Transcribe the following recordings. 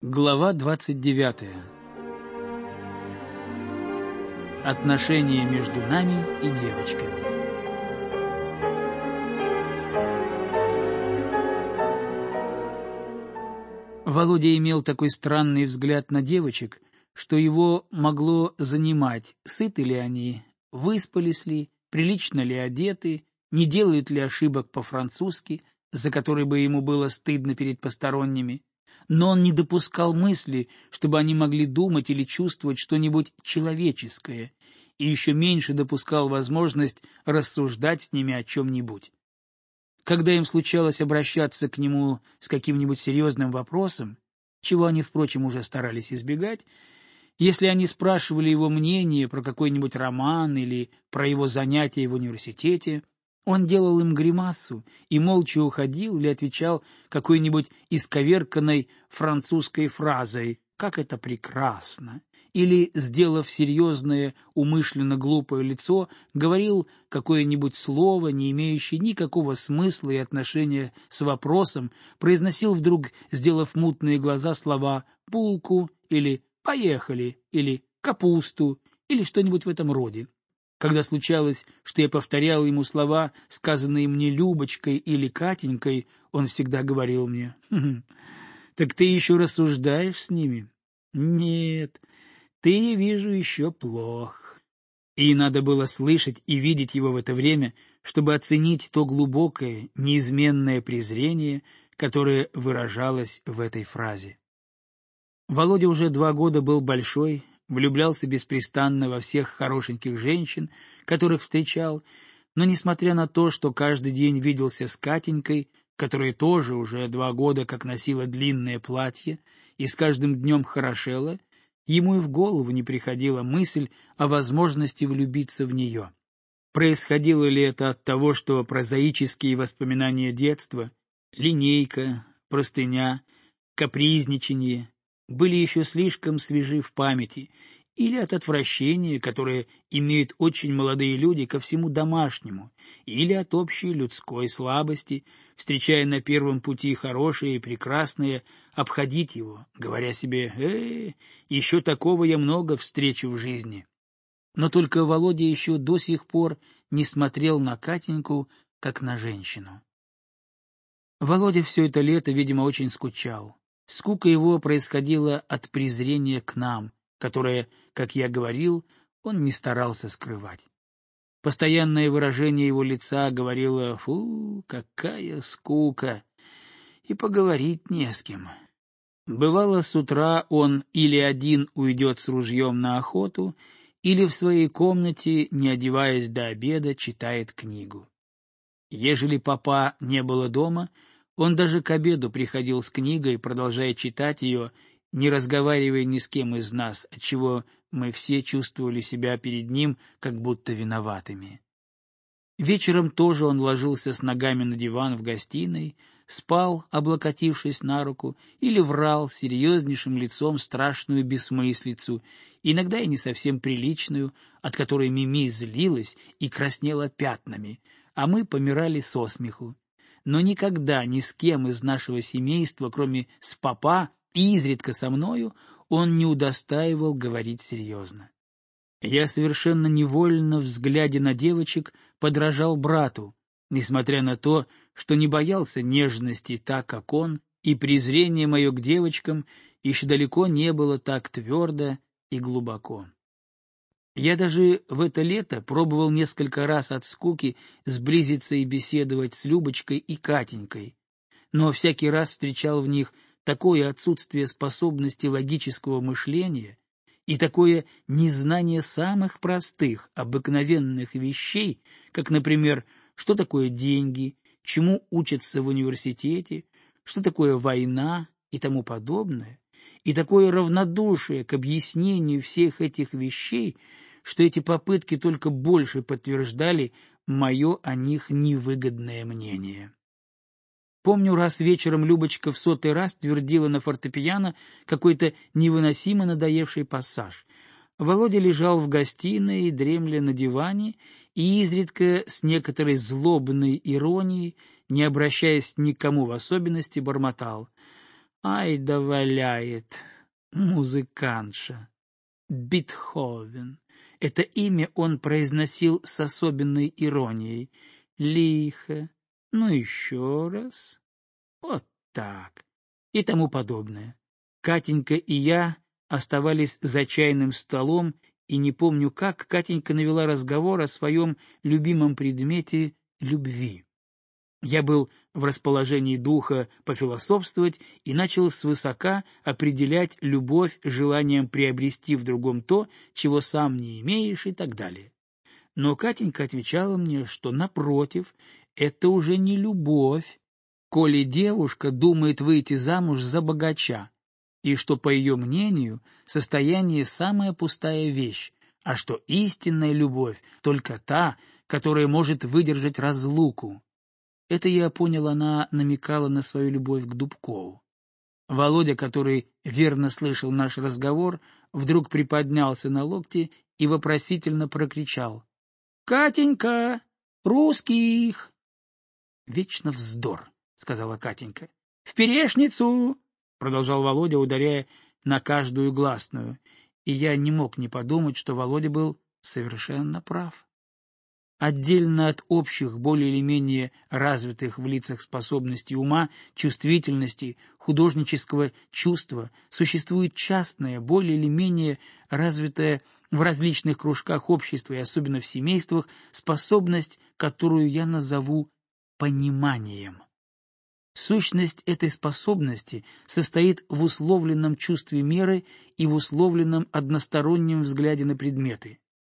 Глава 29. Отношения между нами и девочками. Володя имел такой странный взгляд на девочек, что его могло занимать, сыты ли они, выспались ли, прилично ли одеты, не делают ли ошибок по-французски, за которые бы ему было стыдно перед посторонними. Но он не допускал мысли, чтобы они могли думать или чувствовать что-нибудь человеческое, и еще меньше допускал возможность рассуждать с ними о чем-нибудь. Когда им случалось обращаться к нему с каким-нибудь серьезным вопросом, чего они, впрочем, уже старались избегать, если они спрашивали его мнение про какой-нибудь роман или про его занятия в университете, он делал им гримасу и молча уходил или отвечал какой-нибудь исковерканной французской фразой «как это прекрасно!» или, сделав серьезное, умышленно глупое лицо, говорил какое-нибудь слово, не имеющее никакого смысла и отношения с вопросом, произносил вдруг, сделав мутные глаза, слова «булку» или «поехали» или «капусту» или что-нибудь в этом роде. Когда случалось, что я повторял ему слова, сказанные мне Любочкой или Катенькой, он всегда говорил мне: «Так ты еще рассуждаешь с ними?» «Нет, ты, я вижу, еще плох». И надо было слышать и видеть его в это время, чтобы оценить то глубокое, неизменное презрение, которое выражалось в этой фразе. Володя уже 2 года был большой, влюблялся беспрестанно во всех хорошеньких женщин, которых встречал, но, несмотря на то, что каждый день виделся с Катенькой, которая тоже уже 2 года как носила длинное платье и с каждым днем хорошела, ему и в голову не приходила мысль о возможности влюбиться в нее. Происходило ли это от того, что прозаические воспоминания детства, линейка, простыня, капризничанье были еще слишком свежи в памяти, или от отвращения, которое имеют очень молодые люди ко всему домашнему, или от общей людской слабости, встречая на первом пути хорошее и прекрасное, обходить его, говоря себе еще такого я много встречу в жизни». Но только Володя еще до сих пор не смотрел на Катеньку, как на женщину. Володя все это лето, видимо, очень скучал. Скука его происходила от презрения к нам, которое, как я говорил, он не старался скрывать. Постоянное выражение его лица говорило: «Фу, какая скука! И поговорить не с кем». Бывало, с утра он или один уйдет с ружьем на охоту, или в своей комнате, не одеваясь до обеда, читает книгу. Ежели папа не было дома, он даже к обеду приходил с книгой, продолжая читать ее, не разговаривая ни с кем из нас, отчего мы все чувствовали себя перед ним как будто виноватыми. Вечером тоже он ложился с ногами на диван в гостиной, спал, облокотившись на руку, или врал серьезнейшим лицом страшную бессмыслицу, иногда и не совсем приличную, от которой Мими злилась и краснела пятнами, а мы помирали со смеху. Но никогда ни с кем из нашего семейства, кроме с папа и изредка со мною, он не удостаивал говорить серьезно. Я совершенно невольно, взглядя на девочек, подражал брату, несмотря на то, что не боялся нежности так, как он, и презрение мое к девочкам еще далеко не было так твердо и глубоко. Я даже в это лето пробовал несколько раз от скуки сблизиться и беседовать с Любочкой и Катенькой, но всякий раз встречал в них такое отсутствие способности логического мышления и такое незнание самых простых, обыкновенных вещей, как, например, что такое деньги, чему учатся в университете, что такое война и тому подобное, и такое равнодушие к объяснению всех этих вещей, что эти попытки только больше подтверждали мое о них невыгодное мнение. Помню, раз вечером Любочка в 100-й раз твердила на фортепиано какой-то невыносимо надоевший пассаж. Володя лежал в гостиной, дремля на диване, и изредка с некоторой злобной иронией, не обращаясь ни к кому в особенности, бормотал: Ай да валяет, музыкантша. Бетховен. Это имя он произносил с особенной иронией. Лихо. Ну еще раз. Вот так. И тому подобное. Катенька и я оставались за чайным столом, и не помню как, Катенька навела разговор о своем любимом предмете любви. Я был в расположении духа пофилософствовать и начал свысока определять любовь желанием приобрести в другом то, чего сам не имеешь, и так далее. Но Катенька отвечала мне, что, напротив, это уже не любовь, коли девушка думает выйти замуж за богача, и что, по ее мнению, состояние — самая пустая вещь, а что истинная любовь только та, которая может выдержать разлуку. Это я понял, она намекала на свою любовь к Дубкову. Володя, который верно слышал наш разговор, вдруг приподнялся на локте и вопросительно прокричал: «Катенька, русских!» «Вечно вздор», — сказала Катенька. «В Перешницу!» — продолжал Володя, ударяя на каждую гласную, и я не мог не подумать, что Володя был совершенно прав. Отдельно от общих, более или менее развитых в лицах способностей ума, чувствительности, художнического чувства, существует частная, более или менее развитая в различных кружках общества и особенно в семействах, способность, которую я назову пониманием. Сущность этой способности состоит в условленном чувстве меры и в условленном одностороннем взгляде на предметы.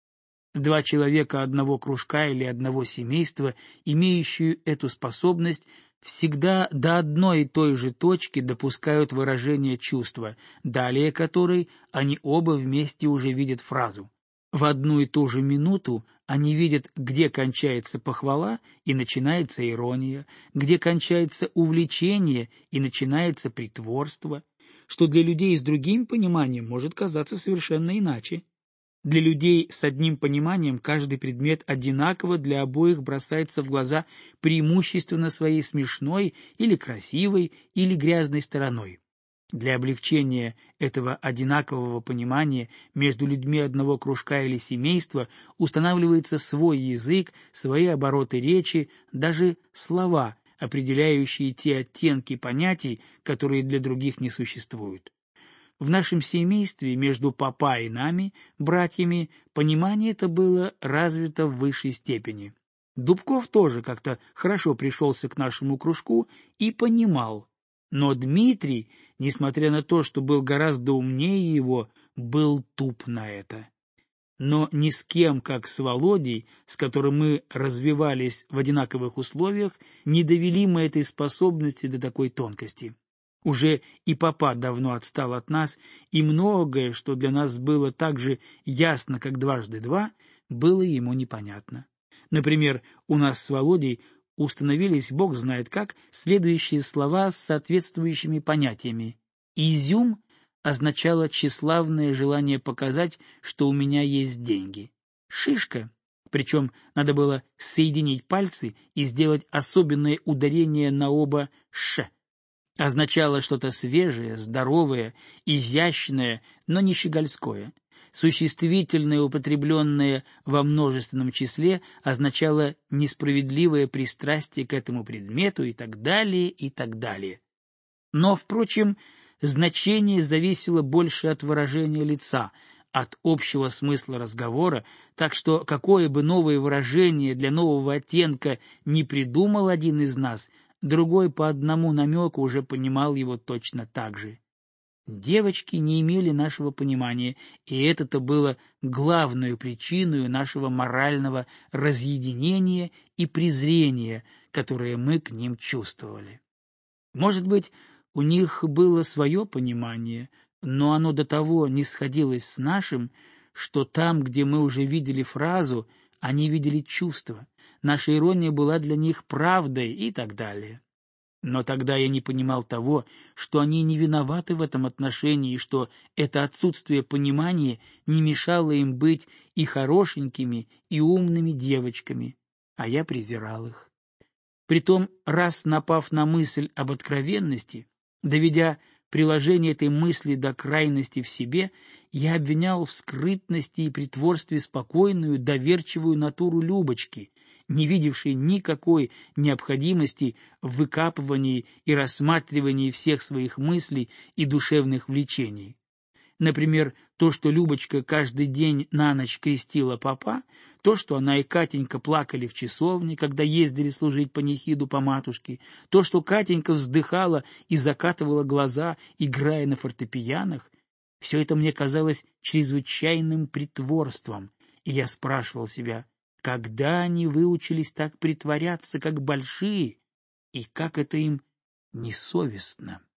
Два человека одного кружка или одного семейства, имеющие эту способность, всегда до одной и той же точки допускают выражение чувства, далее которой они оба вместе уже видят фразу. В одну и ту же минуту они видят, где кончается похвала и начинается ирония, где кончается увлечение и начинается притворство, что для людей с другим пониманием может казаться совершенно иначе. Для людей с одним пониманием каждый предмет одинаково для обоих бросается в глаза преимущественно своей смешной или красивой или грязной стороной. Для облегчения этого одинакового понимания между людьми одного кружка или семейства устанавливается свой язык, свои обороты речи, даже слова, определяющие те оттенки понятий, которые для других не существуют. В нашем семействе между папа и нами, братьями, понимание это было развито в высшей степени. Дубков тоже как-то хорошо пришелся к нашему кружку и понимал, но Дмитрий, несмотря на то, что был гораздо умнее его, был туп на это. Но ни с кем, как с Володей, с которым мы развивались в одинаковых условиях, не довели мы этой способности до такой тонкости. Уже и папа давно отстал от нас, и многое, что для нас было так же ясно, как дважды два, было ему непонятно. Например, у нас с Володей установились, бог знает как, следующие слова с соответствующими понятиями. «Изюм» означало тщеславное желание показать, что у меня есть деньги. «Шишка», причем надо было соединить пальцы и сделать особенное ударение на оба «ш», означало что-то свежее, здоровое, изящное, но не щегольское. Существительное, употребленное во множественном числе, означало несправедливое пристрастие к этому предмету и так далее, и так далее. Но, впрочем, значение зависело больше от выражения лица, от общего смысла разговора, так что какое бы новое выражение для нового оттенка не придумал один из нас, другой по одному намеку уже понимал его точно так же. Девочки не имели нашего понимания, и это-то было главной причиной нашего морального разъединения и презрения, которое мы к ним чувствовали. Может быть, у них было свое понимание, но оно до того не сходилось с нашим, что там, где мы уже видели фразу, они видели чувство, наша ирония была для них правдой и так далее. Но тогда я не понимал того, что они не виноваты в этом отношении, и что это отсутствие понимания не мешало им быть и хорошенькими, и умными девочками, а я презирал их. Притом, раз напав на мысль об откровенности, доведя приложения этой мысли до крайности в себе, я обвинял в скрытности и притворстве спокойную, доверчивую натуру Любочки, не видевшей никакой необходимости в выкапывании и рассматривании всех своих мыслей и душевных влечений. Например, то, что Любочка каждый день на ночь крестила попа, то, что она и Катенька плакали в часовне, когда ездили служить панихиду по матушке, то, что Катенька вздыхала и закатывала глаза, играя на фортепианах, все это мне казалось чрезвычайным притворством, и я спрашивал себя, когда они выучились так притворяться, как большие, и как это им несовестно.